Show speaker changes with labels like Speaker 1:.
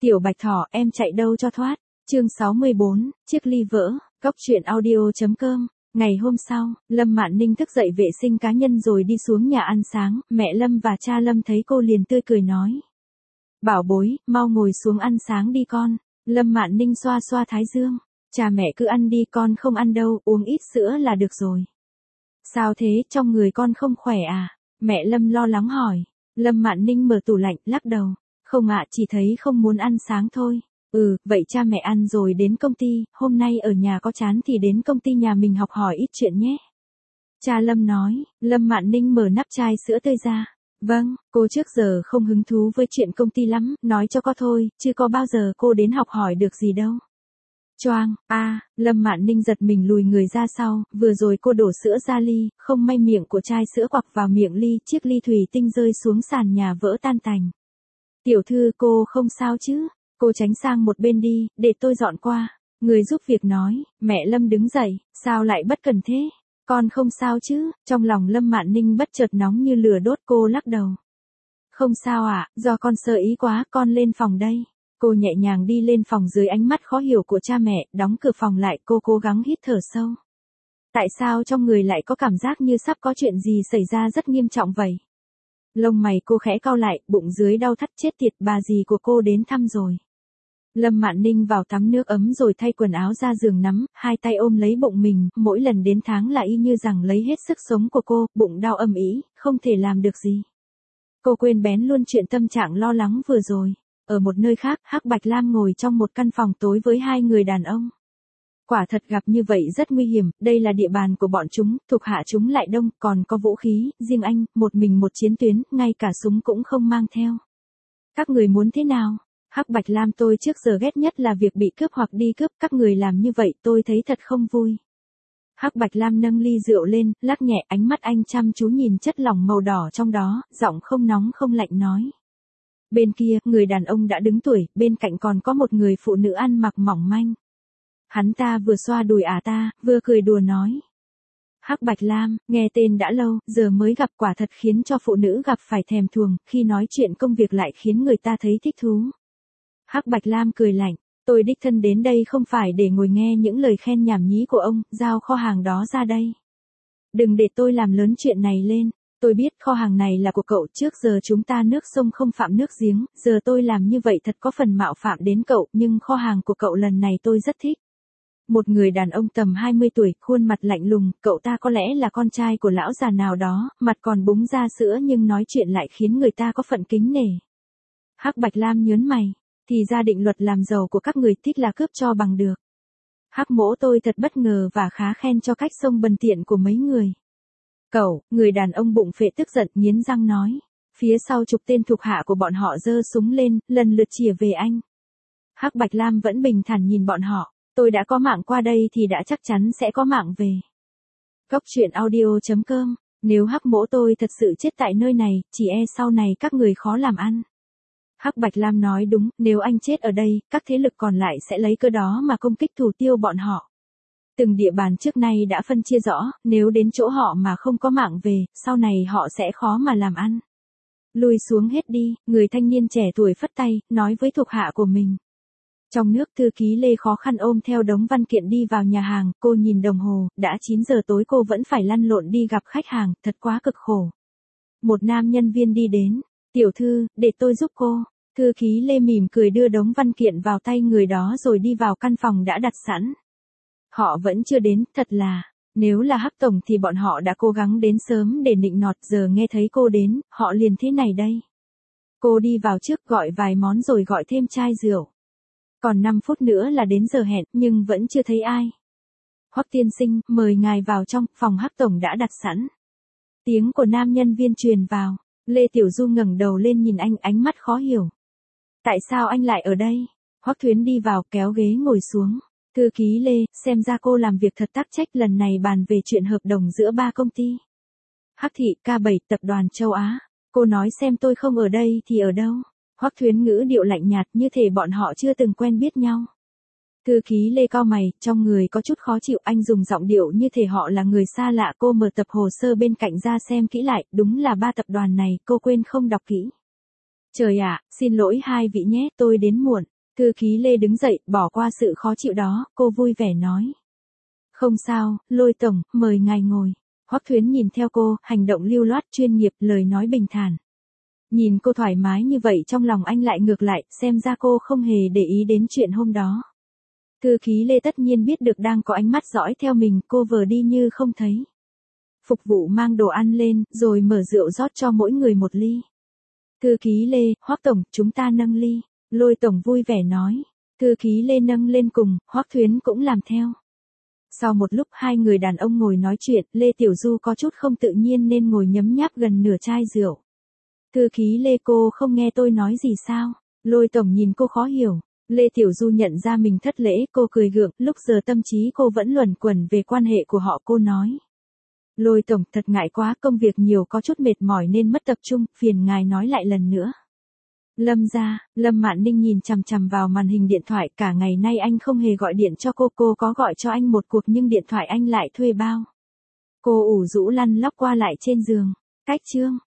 Speaker 1: Tiểu Bạch Thỏ, em chạy đâu cho thoát. Chương 64, chiếc ly vỡ. Cóc truyện audio.com. Ngày hôm sau, Lâm Mạn Ninh thức dậy vệ sinh cá nhân rồi đi xuống nhà ăn sáng, mẹ Lâm và cha Lâm thấy cô liền tươi cười nói. Bảo bối, mau ngồi xuống ăn sáng đi con. Lâm Mạn Ninh xoa xoa thái dương. Cha mẹ cứ ăn đi, con không ăn đâu, uống ít sữa là được rồi. Sao thế, trong người con không khỏe à? Mẹ Lâm lo lắng hỏi. Lâm Mạn Ninh mở tủ lạnh, lắc đầu. Không ạ, chỉ thấy không muốn ăn sáng thôi. Vậy cha mẹ ăn rồi đến công ty, hôm nay ở nhà có chán thì đến công ty nhà mình học hỏi ít chuyện nhé. Cha Lâm nói. Lâm Mạn Ninh mở nắp chai sữa tươi ra. Vâng, cô trước giờ không hứng thú với chuyện công ty lắm, nói cho có thôi, chứ có bao giờ cô đến học hỏi được gì đâu. Choang, Lâm Mạn Ninh giật mình lùi người ra sau, vừa rồi cô đổ sữa ra ly, không may miệng của chai sữa quặc vào miệng ly, chiếc ly thủy tinh rơi xuống sàn nhà vỡ tan tành. Tiểu thư, cô không sao chứ? Cô tránh sang một bên đi, để tôi dọn qua. Người giúp việc nói. Mẹ Lâm đứng dậy, sao lại bất cần thế? Con không sao chứ? Trong lòng Lâm Mạn Ninh bất chợt nóng như lửa đốt, cô lắc đầu. Không sao ạ, do con sơ ý quá, con lên phòng đây. Cô nhẹ nhàng đi lên phòng dưới ánh mắt khó hiểu của cha mẹ, đóng cửa phòng lại, cô cố gắng hít thở sâu. Tại sao trong người lại có cảm giác như sắp có chuyện gì xảy ra rất nghiêm trọng vậy? Lông mày cô khẽ cau lại, bụng dưới đau thắt chết tiệt, bà dì của cô đến thăm rồi. Lâm Mạn Ninh vào tắm nước ấm rồi thay quần áo ra giường nắm, hai tay ôm lấy bụng mình, mỗi lần đến tháng là y như rằng lấy hết sức sống của cô, bụng đau âm ỉ, không thể làm được gì. Cô quên bén luôn chuyện tâm trạng lo lắng vừa rồi. Ở một nơi khác, Hắc Bạch Lam ngồi trong một căn phòng tối với hai người đàn ông. Quả thật gặp như vậy rất nguy hiểm, đây là địa bàn của bọn chúng, thuộc hạ chúng lại đông, còn có vũ khí, riêng anh, một mình một chiến tuyến, ngay cả súng cũng không mang theo. Các người muốn thế nào? Hắc Bạch Lam, tôi trước giờ ghét nhất là việc bị cướp hoặc đi cướp, các người làm như vậy tôi thấy thật không vui. Hắc Bạch Lam nâng ly rượu lên, lắc nhẹ, ánh mắt anh chăm chú nhìn chất lỏng màu đỏ trong đó, giọng không nóng không lạnh nói. Bên kia, người đàn ông đã đứng tuổi, bên cạnh còn có một người phụ nữ ăn mặc mỏng manh. Hắn ta vừa xoa đùi ta, vừa cười đùa nói. Hắc Bạch Lam, nghe tên đã lâu, giờ mới gặp, quả thật khiến cho phụ nữ gặp phải thèm thuồng, khi nói chuyện công việc lại khiến người ta thấy thích thú. Hắc Bạch Lam cười lạnh, tôi đích thân đến đây không phải để ngồi nghe những lời khen nhảm nhí của ông, giao kho hàng đó ra đây. Đừng để tôi làm lớn chuyện này lên. Tôi biết kho hàng này là của cậu, trước giờ chúng ta nước sông không phạm nước giếng, giờ tôi làm như vậy thật có phần mạo phạm đến cậu, nhưng kho hàng của cậu lần này tôi rất thích. Một người đàn ông tầm 20 tuổi, khuôn mặt lạnh lùng, cậu ta có lẽ là con trai của lão già nào đó, mặt còn búng ra sữa nhưng nói chuyện lại khiến người ta có phận kính nể. Hắc Bạch Lam nhớn mày, thì ra định luật làm giàu của các người thích là cướp cho bằng được. Hắc Mỗ, tôi thật bất ngờ và khá khen cho cách xông bần tiện của mấy người. Cậu, người đàn ông bụng phệ tức giận nghiến răng nói. Phía sau chục tên thuộc hạ của bọn họ giơ súng lên, lần lượt chĩa về anh. Hắc Bạch Lam vẫn bình thản nhìn bọn họ. Tôi đã có mạng qua đây thì đã chắc chắn sẽ có mạng về. Cóc truyện audio.com. Nếu Hắc Mỗ tôi thật sự chết tại nơi này, chỉ e sau này các người khó làm ăn. Hắc Bạch Lam nói đúng, nếu anh chết ở đây, các thế lực còn lại sẽ lấy cơ đó mà công kích thủ tiêu bọn họ. Từng địa bàn trước nay đã phân chia rõ, nếu đến chỗ họ mà không có mạng về, sau này họ sẽ khó mà làm ăn. Lùi xuống hết đi, người thanh niên trẻ tuổi phất tay, nói với thuộc hạ của mình. Trong nước, thư ký Lê khó khăn ôm theo đống văn kiện đi vào nhà hàng, cô nhìn đồng hồ, đã 9 giờ tối cô vẫn phải lăn lộn đi gặp khách hàng, thật quá cực khổ. Một nam nhân viên đi đến, tiểu thư, để tôi giúp cô. Thư ký Lê mỉm cười đưa đống văn kiện vào tay người đó rồi đi vào căn phòng đã đặt sẵn. Họ vẫn chưa đến, thật là, nếu là Hắc Tổng thì bọn họ đã cố gắng đến sớm để nịnh nọt, giờ nghe thấy cô đến, họ liền thế này đây. Cô đi vào trước gọi vài món rồi gọi thêm chai rượu. Còn 5 phút nữa là đến giờ hẹn, nhưng vẫn chưa thấy ai. Hoắc tiên sinh, mời ngài vào trong, phòng Hắc Tổng đã đặt sẵn. Tiếng của nam nhân viên truyền vào, Lê Tiểu Du ngẩng đầu lên nhìn anh, ánh mắt khó hiểu. Tại sao anh lại ở đây? Hoắc Thuyến đi vào kéo ghế ngồi xuống. Thư ký Lê, xem ra cô làm việc thật tắc trách, lần này bàn về chuyện hợp đồng giữa 3 công ty. Hắc Thị, K7, Tập đoàn Châu Á. Cô nói xem tôi không ở đây thì ở đâu? Hoắc Thuyến ngữ điệu lạnh nhạt như thể bọn họ chưa từng quen biết nhau. Thư ký Lê cau mày, trong người có chút khó chịu, anh dùng giọng điệu như thể họ là người xa lạ. Cô mở tập hồ sơ bên cạnh ra xem kỹ lại, đúng là 3 tập đoàn này, cô quên không đọc kỹ. Trời ạ, xin lỗi hai vị nhé, tôi đến muộn. Thư ký Lê đứng dậy, bỏ qua sự khó chịu đó, cô vui vẻ nói. Không sao, Lôi tổng, mời ngài ngồi. Hoắc Thuyến nhìn theo cô, hành động lưu loát chuyên nghiệp, lời nói bình thản. Nhìn cô thoải mái như vậy trong lòng anh lại ngược lại, xem ra cô không hề để ý đến chuyện hôm đó. Thư ký Lê tất nhiên biết được đang có ánh mắt dõi theo mình, cô vờ đi như không thấy. Phục vụ mang đồ ăn lên, rồi mở rượu rót cho mỗi người một ly. Thư ký Lê, Hoắc tổng, chúng ta nâng ly. Lôi tổng vui vẻ nói. Thư ký Lê nâng lên cùng, Hoắc Thuyến cũng làm theo. Sau một lúc hai người đàn ông ngồi nói chuyện, Lê Tiểu Du có chút không tự nhiên nên ngồi nhấm nháp gần nửa chai rượu. Thư ký Lê, cô không nghe tôi nói gì sao? Lôi tổng nhìn cô khó hiểu. Lê Tiểu Du nhận ra mình thất lễ, cô cười gượng, lúc giờ tâm trí cô vẫn luẩn quẩn về quan hệ của họ, cô nói. Lôi tổng, thật ngại quá, công việc nhiều có chút mệt mỏi nên mất tập trung, phiền ngài nói lại lần nữa. Lâm gia, Lâm Mạn Ninh nhìn chằm chằm vào màn hình điện thoại, cả ngày nay anh không hề gọi điện cho cô có gọi cho anh một cuộc nhưng điện thoại anh lại thuê bao. Cô ủ rũ lăn lóc qua lại trên giường. Cách chương